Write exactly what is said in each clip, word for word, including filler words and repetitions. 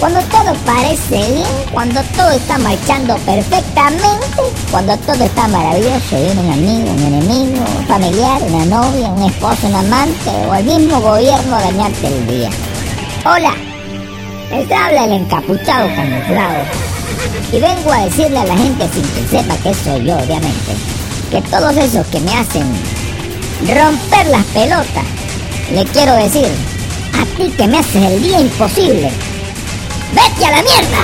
Cuando todo parece bien, cuando todo está marchando perfectamente, cuando todo está maravilloso, viene un amigo, un enemigo, un familiar, una novia, un esposo, un amante o el mismo gobierno a dañarte el día. Hola, les habla el encapuchado camuflado y vengo a decirle a la gente sin que sepa que soy yo, obviamente, que todos esos que me hacen romper las pelotas, le quiero decir, a ti que me haces el día imposible, ¡vete a la mierda!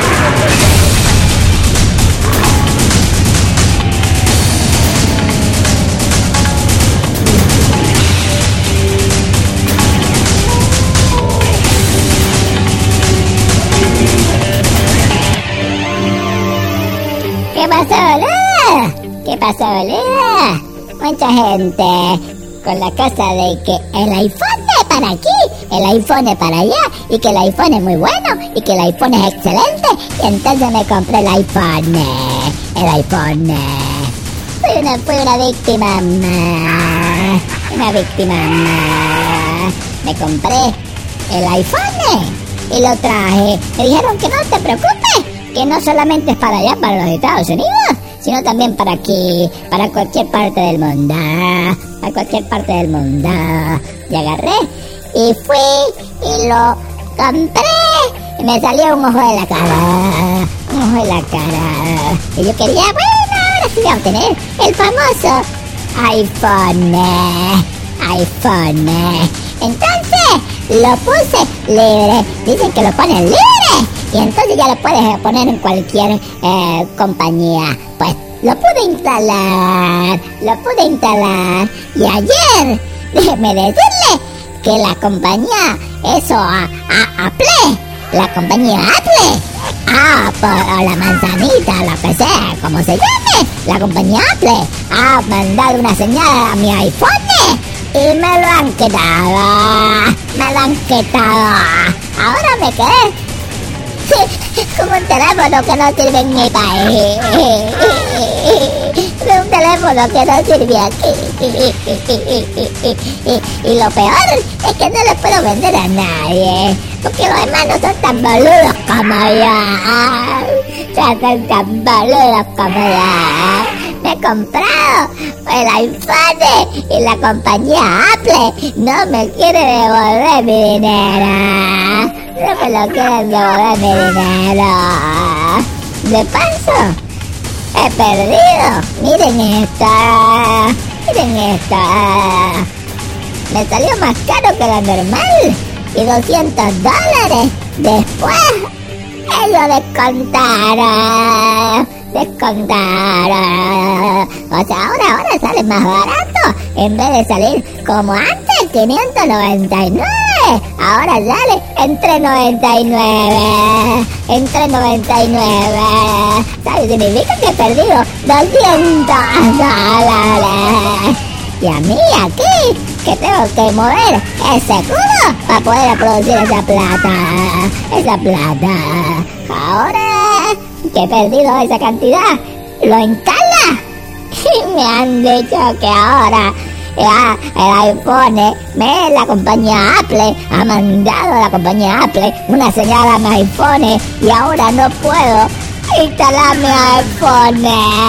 ¿Qué pasó, boludo? ¿Qué pasó, boludo? Mucha gente con la cosa de que el iPhone es para aquí, el iPhone es para allá, y que el iPhone es muy bueno, y que el iPhone es excelente, y entonces me compré el iPhone, el iPhone. Fui una, fui una víctima más, una víctima más. Me compré el iPhone y lo traje. Me dijeron que no te preocupes, que no solamente es para allá, para los Estados Unidos, sino también para aquí, para cualquier parte del mundo, para cualquier parte del mundo. Y agarré, y fui, y lo compré, y me salió un ojo de la cara, un ojo de la cara. Y yo quería, bueno, ahora sí voy a obtener el famoso iPhone, iPhone. Entonces, lo puse libre, dicen que lo ponen libre. Y entonces ya lo puedes poner en cualquier eh, compañía. Pues lo pude instalar, lo pude instalar. Y ayer, déjeme decirle que la compañía, eso, a, a, Apple, la compañía Apple, Apple, o la manzanita, lo que sea, como se llame, la compañía Apple ha mandado una señal a mi iPhone y me lo han quitado, me lo han quitado. Ahora me quedé como un teléfono que no sirve en mi país, un teléfono que no sirve aquí. Y lo peor es que no le puedo vender a nadie, porque los demás no son tan boludos como yo, no son tan boludos como yo. Me he comprado el iPhone y la compañía Apple no me quiere devolver mi dinero. No me lo quieren devolver mi dinero. De paso, he perdido. Miren esto. Miren esto. Me salió más caro que lo normal. Y doscientos dólares. Después, ellos descontaron. Descontaron. O sea, ahora, ahora sale más barato. En vez de salir como antes, quinientos noventa y nueve. Ahora sale entre noventa y nueve. Entre noventa y nueve. ¿Sabes? Significa que he perdido doscientos dólares. Y a mí aquí, que tengo que mover ese culo para poder producir esa plata. Esa plata. Ahora que he perdido esa cantidad, lo instala. Y me han dicho que ahora ya el iPhone, me, la compañía Apple ha mandado a la compañía Apple una señal a mi iPhone y ahora no puedo instalar mi iPhone.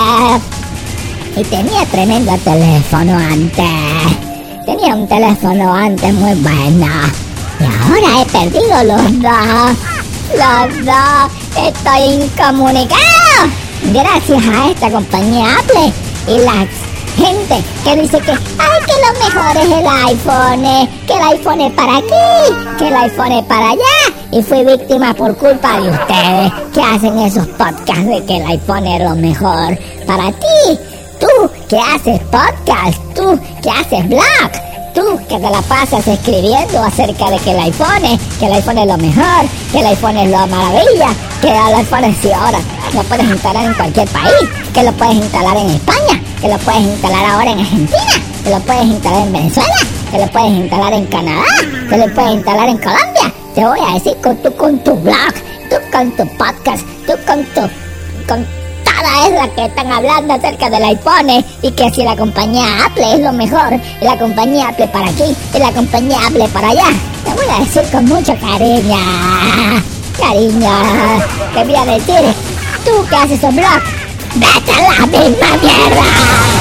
Y tenía tremendo teléfono antes. Tenía un teléfono antes muy bueno. Y ahora he perdido los dos. Los dos. Estoy incomunicado. Gracias a esta compañía Apple y la gente que dice que, ay, que lo mejor es el iPhone, que el iPhone es para aquí, que el iPhone es para allá. Y fui víctima por culpa de ustedes que hacen esos podcasts de que el iPhone es lo mejor para ti. Tú que haces podcast, tú que haces blog, tú que te la pasas escribiendo acerca de que el iPhone, que el iPhone es lo mejor, que el iPhone es la maravilla, que el iPhone es si ahora lo puedes instalar en cualquier país, que lo puedes instalar en España, que lo puedes instalar ahora en Argentina, que lo puedes instalar en Venezuela, que lo puedes instalar en Canadá, que lo puedes instalar en Colombia. Te voy a decir con tú con tu blog, tú con tu podcast, tú con tu... con toda esa que están hablando acerca del iPhone y que si la compañía Apple es lo mejor, y la compañía Apple para aquí, y la compañía Apple para allá. Te voy a decir con mucho cariño, Cariño, ¿qué voy a decir? ¿Tú qué haces, Block? ¡Vete a la misma mierda!